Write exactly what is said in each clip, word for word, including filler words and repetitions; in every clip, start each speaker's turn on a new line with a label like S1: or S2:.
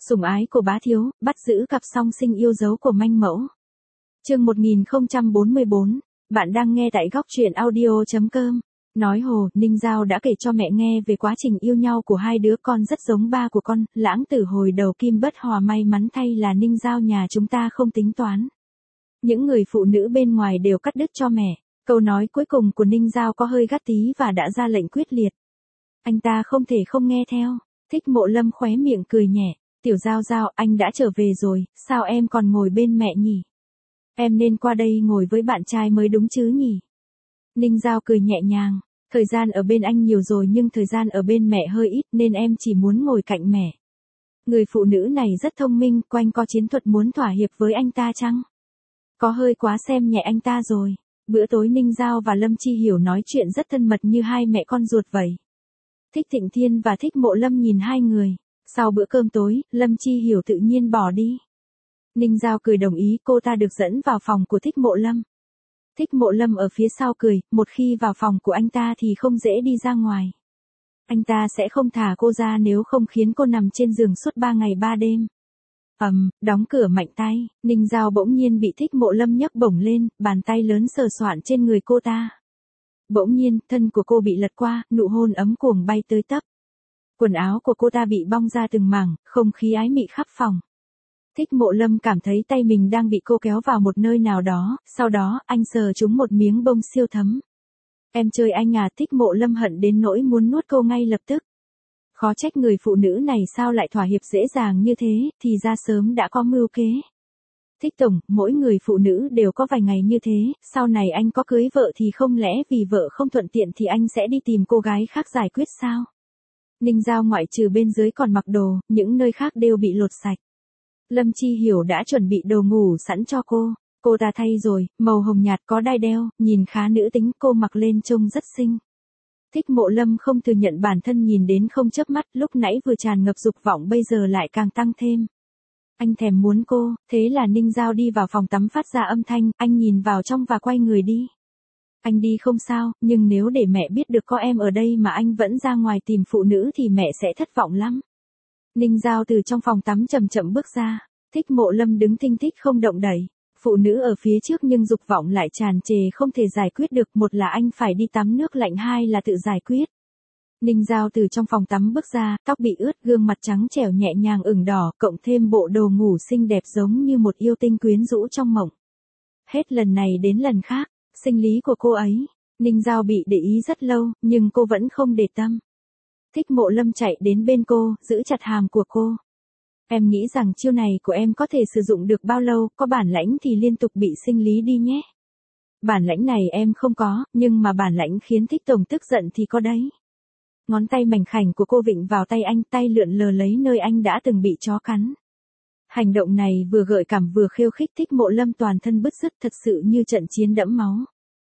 S1: Sủng ái của bá thiếu, bắt giữ cặp song sinh yêu dấu của manh mẫu. Chương một nghìn không trăm bốn mươi bốn, bạn đang nghe tại góc truyện audio chấm com. Nói hồ, Ninh Giao đã kể cho mẹ nghe về quá trình yêu nhau của hai đứa con rất giống ba của con, lãng tử hồi đầu kim bất hòa, may mắn thay là Ninh Giao nhà chúng ta không tính toán. Những người phụ nữ bên ngoài đều cắt đứt cho mẹ. Câu nói cuối cùng của Ninh Giao có hơi gắt tí và đã ra lệnh quyết liệt. Anh ta không thể không nghe theo. Thích Mộ Lâm khóe miệng cười nhẹ. Tiểu Giao Giao, anh đã trở về rồi, sao em còn ngồi bên mẹ nhỉ? Em nên qua đây ngồi với bạn trai mới đúng chứ nhỉ? Ninh Giao cười nhẹ nhàng. Thời gian ở bên anh nhiều rồi nhưng thời gian ở bên mẹ hơi ít nên em chỉ muốn ngồi cạnh mẹ. Người phụ nữ này rất thông minh, quanh co chiến thuật muốn thỏa hiệp với anh ta chăng? Có hơi quá xem nhẹ anh ta rồi. Bữa tối Ninh Giao và Lâm Chi Hiểu nói chuyện rất thân mật như hai mẹ con ruột vậy. Thích Thịnh Thiên và Thích Mộ Lâm nhìn hai người. Sau bữa cơm tối, Lâm Chi Hiểu tự nhiên bỏ đi. Ninh Giao cười đồng ý, cô ta được dẫn vào phòng của Thích Mộ Lâm. Thích Mộ Lâm ở phía sau cười, một khi vào phòng của anh ta thì không dễ đi ra ngoài. Anh ta sẽ không thả cô ra nếu không khiến cô nằm trên giường suốt ba ngày ba đêm. Ầm, um, đóng cửa mạnh tay, Ninh Giao bỗng nhiên bị Thích Mộ Lâm nhấc bổng lên, bàn tay lớn sờ soạn trên người cô ta. Bỗng nhiên, thân của cô bị lật qua, nụ hôn ấm cuồng bay tới tấp. Quần áo của cô ta bị bong ra từng mảng, không khí ái mị khắp phòng. Thích Mộ Lâm cảm thấy tay mình đang bị cô kéo vào một nơi nào đó, sau đó, anh sờ trúng một miếng bông siêu thấm. Em chơi anh à, Thích Mộ Lâm hận đến nỗi muốn nuốt cô ngay lập tức. Khó trách người phụ nữ này sao lại thỏa hiệp dễ dàng như thế, thì ra sớm đã có mưu kế. Thích tổng, mỗi người phụ nữ đều có vài ngày như thế, sau này anh có cưới vợ thì không lẽ vì vợ không thuận tiện thì anh sẽ đi tìm cô gái khác giải quyết sao? Ninh Giao ngoại trừ bên dưới còn mặc đồ, những nơi khác đều bị lột sạch. Lâm Chi Hiểu đã chuẩn bị đồ ngủ sẵn cho cô. Cô ta thay rồi, màu hồng nhạt có đai đeo, nhìn khá nữ tính, cô mặc lên trông rất xinh. Thích Mộ Lâm không thừa nhận bản thân nhìn đến không chớp mắt, lúc nãy vừa tràn ngập dục vọng bây giờ lại càng tăng thêm. Anh thèm muốn cô, thế là Ninh Giao đi vào phòng tắm phát ra âm thanh, anh nhìn vào trong và quay người đi. Anh đi không sao, nhưng nếu để mẹ biết được có em ở đây mà anh vẫn ra ngoài tìm phụ nữ thì mẹ sẽ thất vọng lắm. Ninh Giao từ trong phòng tắm chậm chậm bước ra, Thích Mộ Lâm đứng thinh thích không động đậy. Phụ nữ ở phía trước nhưng dục vọng lại tràn trề không thể giải quyết được, một là anh phải đi tắm nước lạnh, hai là tự giải quyết. Ninh Giao từ trong phòng tắm bước ra, tóc bị ướt, gương mặt trắng trẻo nhẹ nhàng ửng đỏ, cộng thêm bộ đồ ngủ xinh đẹp giống như một yêu tinh quyến rũ trong mộng. Hết lần này đến lần khác, sinh lý của cô ấy, Ninh Giao bị để ý rất lâu, nhưng cô vẫn không để tâm. Thích Mộ Lâm chạy đến bên cô, giữ chặt hàm của cô. Em nghĩ rằng chiêu này của em có thể sử dụng được bao lâu, có bản lãnh thì liên tục bị sinh lý đi nhé. Bản lãnh này em không có, nhưng mà bản lãnh khiến Thích tổng tức giận thì có đấy. Ngón tay mảnh khảnh của cô vịnh vào tay anh, tay lượn lờ lấy nơi anh đã từng bị chó cắn. Hành động này vừa gợi cảm vừa khiêu khích, Thích Mộ Lâm toàn thân bứt rứt, thật sự như trận chiến đẫm máu.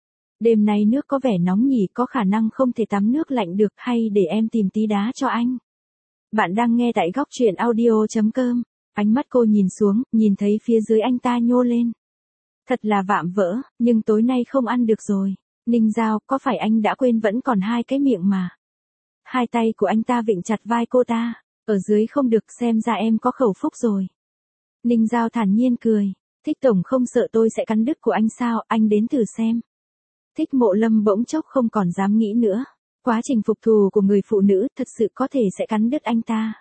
S1: Đêm nay nước có vẻ nóng nhỉ, có khả năng không thể tắm nước lạnh được, hay để em tìm tí đá cho anh. Bạn đang nghe tại góc truyện audio chấm com. Ánh mắt cô nhìn xuống, nhìn thấy phía dưới anh ta nhô lên. Thật là vạm vỡ, nhưng tối nay không ăn được rồi. Ninh Giao, có phải anh đã quên vẫn còn hai cái miệng mà? Hai tay của anh ta vịnh chặt vai cô ta. Ở dưới không được, xem ra em có khẩu phúc rồi. Ninh Giao thản nhiên cười. Thích tổng không sợ tôi sẽ cắn đứt của anh sao, anh đến thử xem. Thích Mộ Lâm bỗng chốc không còn dám nghĩ nữa. Quá trình phục thù của người phụ nữ thật sự có thể sẽ cắn đứt anh ta.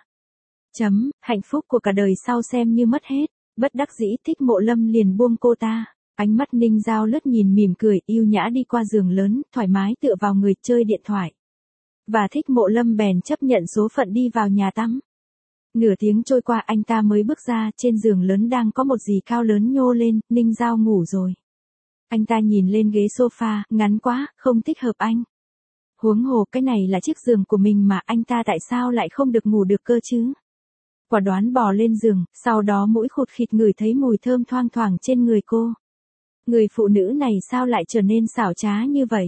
S1: Chấm, hạnh phúc của cả đời sau xem như mất hết. Bất đắc dĩ, Thích Mộ Lâm liền buông cô ta. Ánh mắt Ninh Giao lướt nhìn mỉm cười, yêu nhã đi qua giường lớn, thoải mái tựa vào người chơi điện thoại. Và Thích Mộ Lâm bèn chấp nhận số phận đi vào nhà tắm. Nửa tiếng trôi qua anh ta mới bước ra, trên giường lớn đang có một gì cao lớn nhô lên, Ninh Giao ngủ rồi. Anh ta nhìn lên ghế sofa, ngắn quá, không thích hợp anh. Huống hồ cái này là chiếc giường của mình mà, anh ta tại sao lại không được ngủ được cơ chứ? Quả đoán bò lên giường, sau đó mũi khụt khịt ngửi thấy mùi thơm thoang thoảng trên người cô. Người phụ nữ này sao lại trở nên xảo trá như vậy?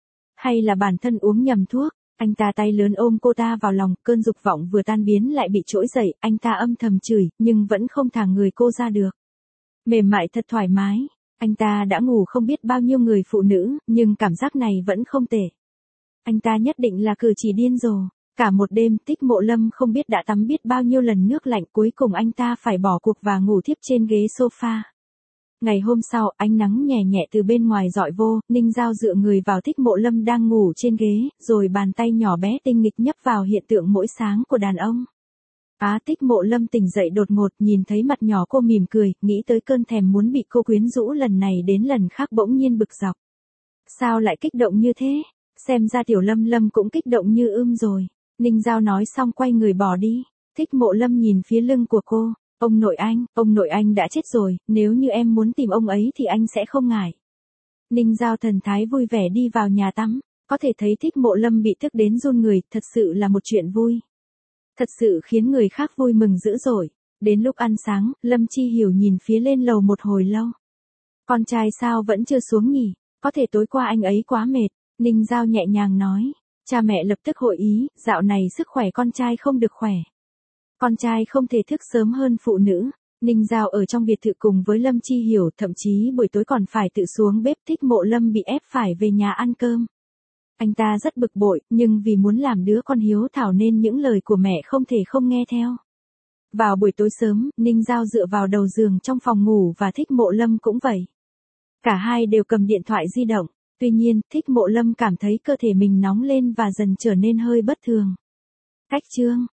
S1: Hay là bản thân uống nhầm thuốc? Anh ta tay lớn ôm cô ta vào lòng, cơn dục vọng vừa tan biến lại bị trỗi dậy, anh ta âm thầm chửi, nhưng vẫn không thả người cô ra được. Mềm mại thật thoải mái, anh ta đã ngủ không biết bao nhiêu người phụ nữ, nhưng cảm giác này vẫn không tệ. Anh ta nhất định là cử chỉ điên rồ. Cả một đêm Thích Mộ Lâm không biết đã tắm biết bao nhiêu lần nước lạnh, cuối cùng anh ta phải bỏ cuộc và ngủ thiếp trên ghế sofa. Ngày hôm sau, ánh nắng nhẹ nhẹ từ bên ngoài dọi vô, Ninh Giao dựa người vào Thích Mộ Lâm đang ngủ trên ghế, rồi bàn tay nhỏ bé tinh nghịch nhấp vào hiện tượng mỗi sáng của đàn ông. Á Thích Mộ Lâm tỉnh dậy đột ngột, nhìn thấy mặt nhỏ cô mỉm cười, nghĩ tới cơn thèm muốn bị cô quyến rũ lần này đến lần khác bỗng nhiên bực dọc. Sao lại kích động như thế? Xem ra Tiểu Lâm Lâm cũng kích động như ươm rồi. Ninh Giao nói xong quay người bỏ đi. Thích Mộ Lâm nhìn phía lưng của cô. Ông nội anh, ông nội anh đã chết rồi, nếu như em muốn tìm ông ấy thì anh sẽ không ngại. Ninh Giao thần thái vui vẻ đi vào nhà tắm. Có thể thấy Thích Mộ Lâm bị tức đến run người, thật sự là một chuyện vui. Thật sự khiến người khác vui mừng dữ dội. Đến lúc ăn sáng, Lâm Chi Hiểu nhìn phía lên lầu một hồi lâu. Con trai sao vẫn chưa xuống nhỉ? Có thể tối qua anh ấy quá mệt. Ninh Giao nhẹ nhàng nói. Cha mẹ lập tức hội ý, dạo này sức khỏe con trai không được khỏe. Con trai không thể thức sớm hơn phụ nữ. Ninh Giao ở trong biệt thự cùng với Lâm Chi Hiểu, thậm chí buổi tối còn phải tự xuống bếp. Thích Mộ Lâm bị ép phải về nhà ăn cơm. Anh ta rất bực bội, nhưng vì muốn làm đứa con hiếu thảo nên những lời của mẹ không thể không nghe theo. Vào buổi tối sớm, Ninh Giao dựa vào đầu giường trong phòng ngủ và Thích Mộ Lâm cũng vậy. Cả hai đều cầm điện thoại di động. Tuy nhiên, Thích Mộ Lâm cảm thấy cơ thể mình nóng lên và dần trở nên hơi bất thường. Cách chương